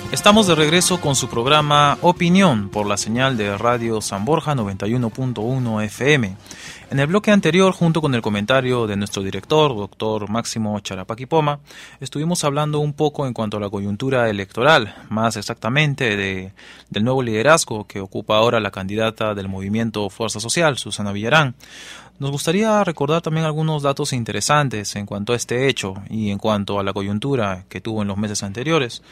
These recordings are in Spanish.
Estamos de regreso con su programa Opinión por la señal de Radio San Borja 91.1 FM. En el bloque anterior, junto con el comentario de nuestro director, doctor Máximo Charapaquipoma, estuvimos hablando un poco en cuanto a la coyuntura electoral, más exactamente del nuevo liderazgo que ocupa ahora la candidata del movimiento Fuerza Social, Susana Villarán. Nos gustaría recordar también algunos datos interesantes en cuanto a este hecho y en cuanto a la coyuntura que tuvo en los meses anteriores.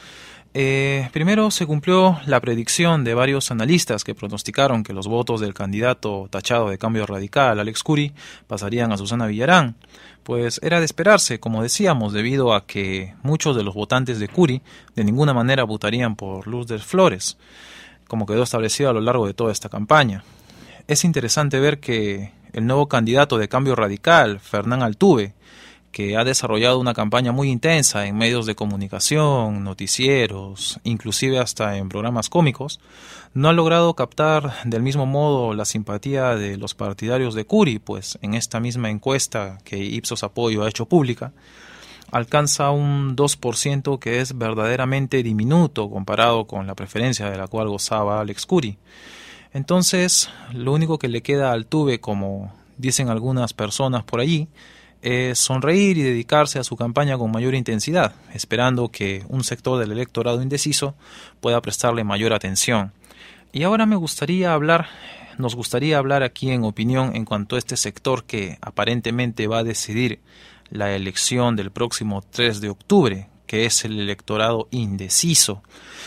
Primero se cumplió la predicción de varios analistas que pronosticaron que los votos del candidato tachado de Cambio Radical, Alex Curi, pasarían a Susana Villarán. Pues era de esperarse, como decíamos, debido a que muchos de los votantes de Curi de ninguna manera votarían por Lourdes Flores, como quedó establecido a lo largo de toda esta campaña. Es interesante ver que el nuevo candidato de Cambio Radical, Fernán Altuve, que ha desarrollado una campaña muy intensa en medios de comunicación, noticieros, inclusive hasta en programas cómicos, no ha logrado captar del mismo modo la simpatía de los partidarios de Curi, pues en esta misma encuesta que Ipsos Apoyo ha hecho pública, alcanza un 2% que es verdaderamente diminuto comparado con la preferencia de la cual gozaba Alex Curi. Entonces, lo único que le queda a Altuve, como dicen algunas personas por allí, es sonreír y dedicarse a su campaña con mayor intensidad, esperando que un sector del electorado indeciso pueda prestarle mayor atención. Y ahora nos gustaría hablar aquí en opinión en cuanto a este sector que aparentemente va a decidir la elección del próximo 3 de octubre, que es el electorado indeciso.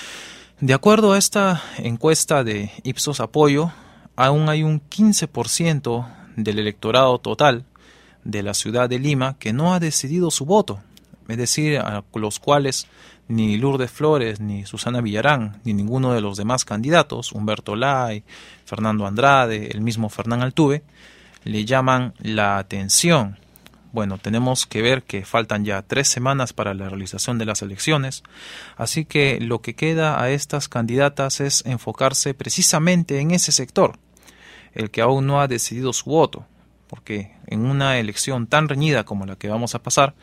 De acuerdo a esta encuesta de Ipsos Apoyo, aún hay un 15% del electorado total de la ciudad de Lima que no ha decidido su voto, es decir, a los cuales ni Lourdes Flores, ni Susana Villarán, ni ninguno de los demás candidatos, Humberto Lay, Fernando Andrade, el mismo Fernán Altuve, le llaman la atención. Bueno, tenemos que ver que faltan ya 3 semanas para la realización de las elecciones, así que lo que queda a estas candidatas es enfocarse precisamente en ese sector, el que aún no ha decidido su voto, porque en una elección tan reñida como la que vamos a pasar,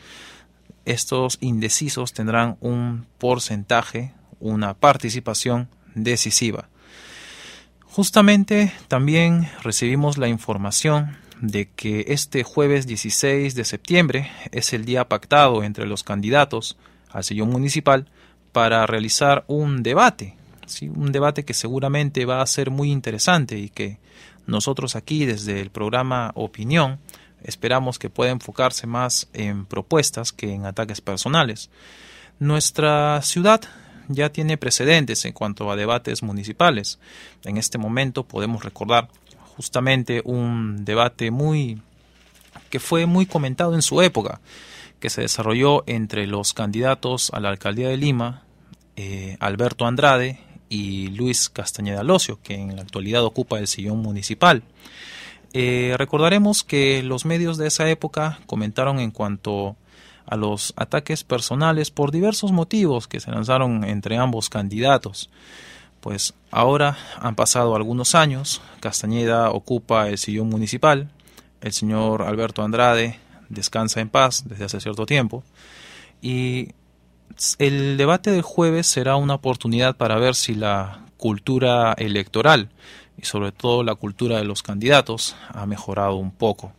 estos indecisos tendrán un porcentaje, una participación decisiva. Justamente también recibimos la información de que este jueves 16 de septiembre es el día pactado entre los candidatos al sillón municipal para realizar un debate, ¿sí? Un debate que seguramente va a ser muy interesante y que nosotros aquí desde el programa Opinión esperamos que pueda enfocarse más en propuestas que en ataques personales. Nuestra ciudad ya tiene precedentes en cuanto a debates municipales. En este momento podemos recordar justamente un debate que fue muy comentado en su época, que se desarrolló entre los candidatos a la alcaldía de Lima, Alberto Andrade y Luis Castañeda Locio, que en la actualidad ocupa el sillón municipal. Recordaremos que los medios de esa época comentaron en cuanto a los ataques personales por diversos motivos que se lanzaron entre ambos candidatos. Pues ahora han pasado algunos años, Castañeda ocupa el sillón municipal, el señor Alberto Andrade descansa en paz desde hace cierto tiempo, y el debate del jueves será una oportunidad para ver si la cultura electoral y sobre todo la cultura de los candidatos ha mejorado un poco.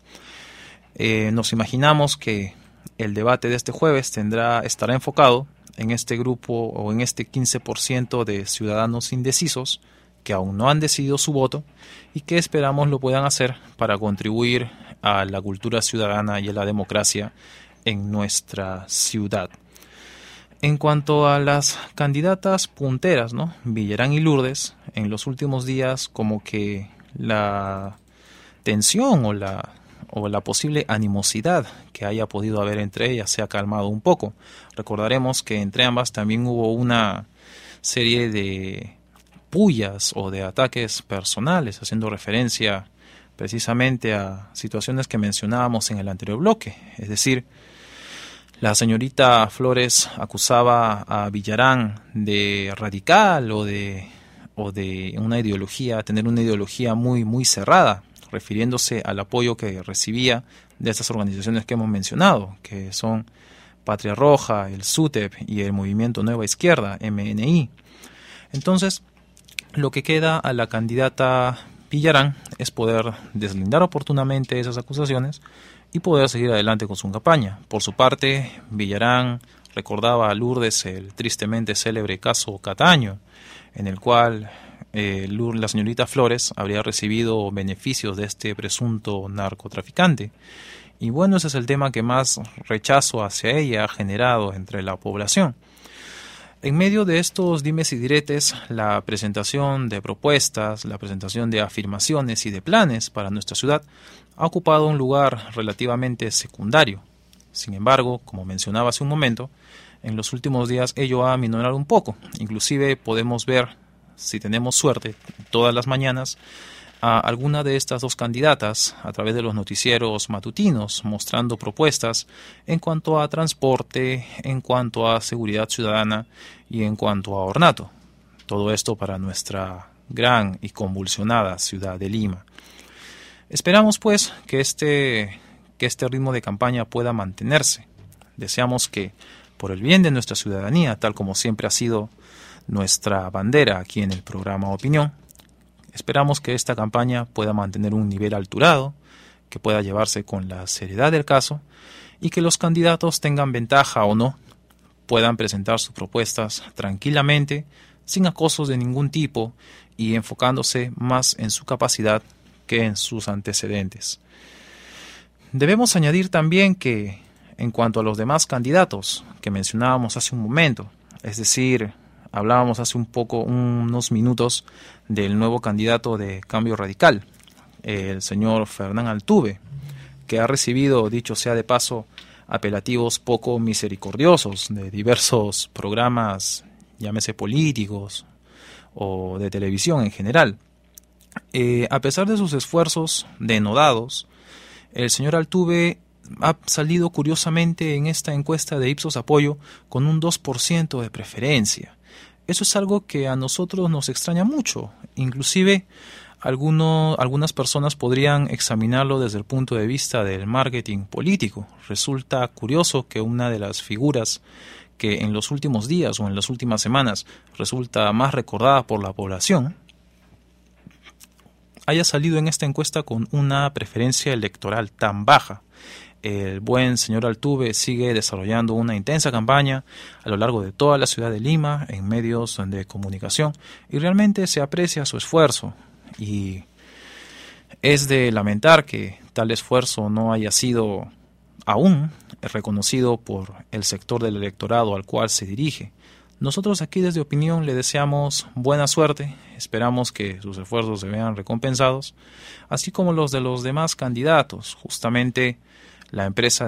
Nos imaginamos que el debate de este jueves estará enfocado en este grupo o en este 15% de ciudadanos indecisos que aún no han decidido su voto y que esperamos lo puedan hacer para contribuir a la cultura ciudadana y a la democracia en nuestra ciudad. En cuanto a las candidatas punteras, ¿no? Villarán y Lourdes, en los últimos días como que la tensión o la posible animosidad que haya podido haber entre ellas se ha calmado un poco. Recordaremos que entre ambas también hubo una serie de pullas o de ataques personales, haciendo referencia precisamente a situaciones que mencionábamos en el anterior bloque, es decir, la señorita Flores acusaba a Villarán de radical o de una ideología, tener una ideología muy, muy cerrada, refiriéndose al apoyo que recibía de estas organizaciones que hemos mencionado, que son Patria Roja, el SUTEP y el Movimiento Nueva Izquierda, MNI. Entonces, lo que queda a la candidata Villarán es poder deslindar oportunamente esas acusaciones y poder seguir adelante con su campaña. Por su parte, Villarán recordaba a Lourdes el tristemente célebre caso Cataño, en el cual la señorita Flores habría recibido beneficios de este presunto narcotraficante. Y bueno, ese es el tema que más rechazo hacia ella ha generado entre la población. En medio de estos dimes y diretes, la presentación de propuestas, la presentación de afirmaciones y de planes para nuestra ciudad ha ocupado un lugar relativamente secundario. Sin embargo, como mencionaba hace un momento, en los últimos días ello ha aminorado un poco. Inclusive podemos ver, si tenemos suerte, todas las mañanas a alguna de estas dos candidatas a través de los noticieros matutinos mostrando propuestas en cuanto a transporte, en cuanto a seguridad ciudadana y en cuanto a ornato. Todo esto para nuestra gran y convulsionada ciudad de Lima. Esperamos pues que este ritmo de campaña pueda mantenerse. Deseamos que, por el bien de nuestra ciudadanía, tal como siempre ha sido nuestra bandera aquí en el programa Opinión, esperamos que esta campaña pueda mantener un nivel alturado, que pueda llevarse con la seriedad del caso y que los candidatos, tengan ventaja o no, puedan presentar sus propuestas tranquilamente, sin acosos de ningún tipo y enfocándose más en su capacidad que en sus antecedentes. Debemos añadir también que, en cuanto a los demás candidatos que mencionábamos hace un momento, es decir, hablábamos hace unos minutos del nuevo candidato de Cambio Radical, el señor Fernán Altuve, que ha recibido, dicho sea de paso, apelativos poco misericordiosos de diversos programas, llámese políticos o de televisión en general. A pesar de sus esfuerzos denodados, el señor Altuve ha salido curiosamente en esta encuesta de Ipsos Apoyo con un 2% de preferencia. Eso es algo que a nosotros nos extraña mucho. Inclusive algunas personas podrían examinarlo desde el punto de vista del marketing político. Resulta curioso que una de las figuras que en los últimos días o en las últimas semanas resulta más recordada por la población haya salido en esta encuesta con una preferencia electoral tan baja. El buen señor Altuve sigue desarrollando una intensa campaña a lo largo de toda la ciudad de Lima, en medios de comunicación, y realmente se aprecia su esfuerzo. Y es de lamentar que tal esfuerzo no haya sido aún reconocido por el sector del electorado al cual se dirige. Nosotros aquí desde Opinión le deseamos buena suerte, esperamos que sus esfuerzos se vean recompensados, así como los de los demás candidatos. Justamente la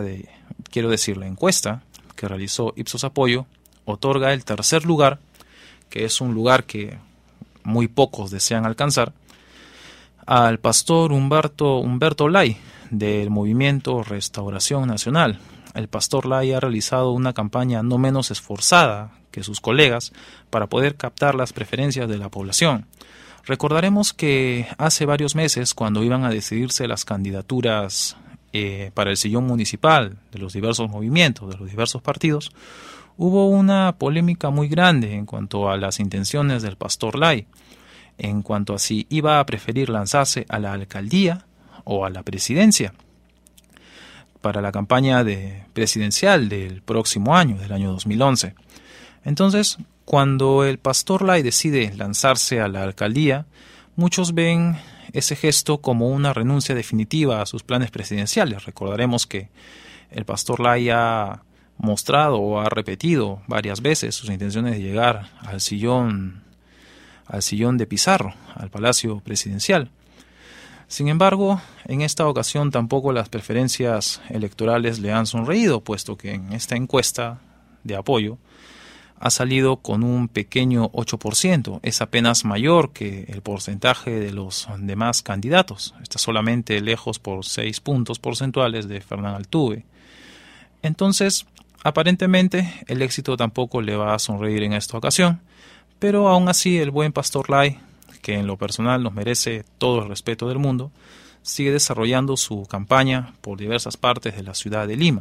encuesta que realizó Ipsos Apoyo otorga el tercer lugar, que es un lugar que muy pocos desean alcanzar, al pastor Humberto Lay, del movimiento Restauración Nacional. El pastor Lay ha realizado una campaña no menos esforzada que sus colegas para poder captar las preferencias de la población. Recordaremos que hace varios meses, cuando iban a decidirse las candidaturas para el sillón municipal de los diversos movimientos, de los diversos partidos, hubo una polémica muy grande en cuanto a las intenciones del pastor Lay, en cuanto a si iba a preferir lanzarse a la alcaldía o a la presidencia para la campaña presidencial del próximo año, del año 2011. Entonces, cuando el pastor Lay decide lanzarse a la alcaldía, muchos ven ese gesto como una renuncia definitiva a sus planes presidenciales. Recordaremos que el pastor Lay ha mostrado o ha repetido varias veces sus intenciones de llegar al sillón de Pizarro, al Palacio Presidencial. Sin embargo, en esta ocasión tampoco las preferencias electorales le han sonreído, puesto que en esta encuesta de apoyo ha salido con un pequeño 8%, es apenas mayor que el porcentaje de los demás candidatos, está solamente lejos por 6 puntos porcentuales de Fernán Altuve. Entonces, aparentemente el éxito tampoco le va a sonreír en esta ocasión, pero aún así el buen pastor Lay, que en lo personal nos merece todo el respeto del mundo, sigue desarrollando su campaña por diversas partes de la ciudad de Lima.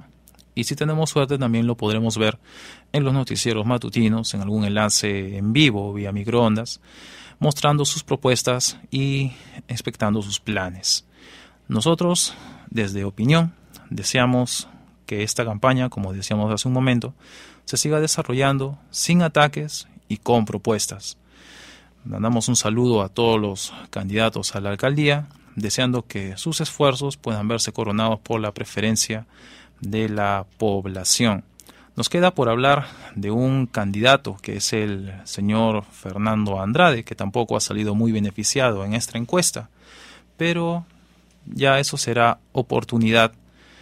y si tenemos suerte también lo podremos ver en los noticieros matutinos, en algún enlace en vivo vía microondas, mostrando sus propuestas y expectando sus planes. Nosotros, desde Opinión, deseamos que esta campaña, como decíamos hace un momento, se siga desarrollando sin ataques y con propuestas. Mandamos un saludo a todos los candidatos a la alcaldía, deseando que sus esfuerzos puedan verse coronados por la preferencia de la población. Nos queda por hablar de un candidato que es el señor Fernando Andrade, que tampoco ha salido muy beneficiado en esta encuesta, pero ya eso será oportunidad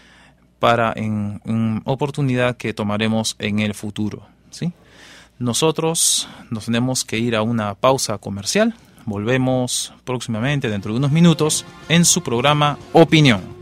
oportunidad que tomaremos en el futuro, ¿sí? Nosotros nos tenemos que ir a una pausa comercial. Volvemos próximamente, dentro de unos minutos, en su programa Opinión.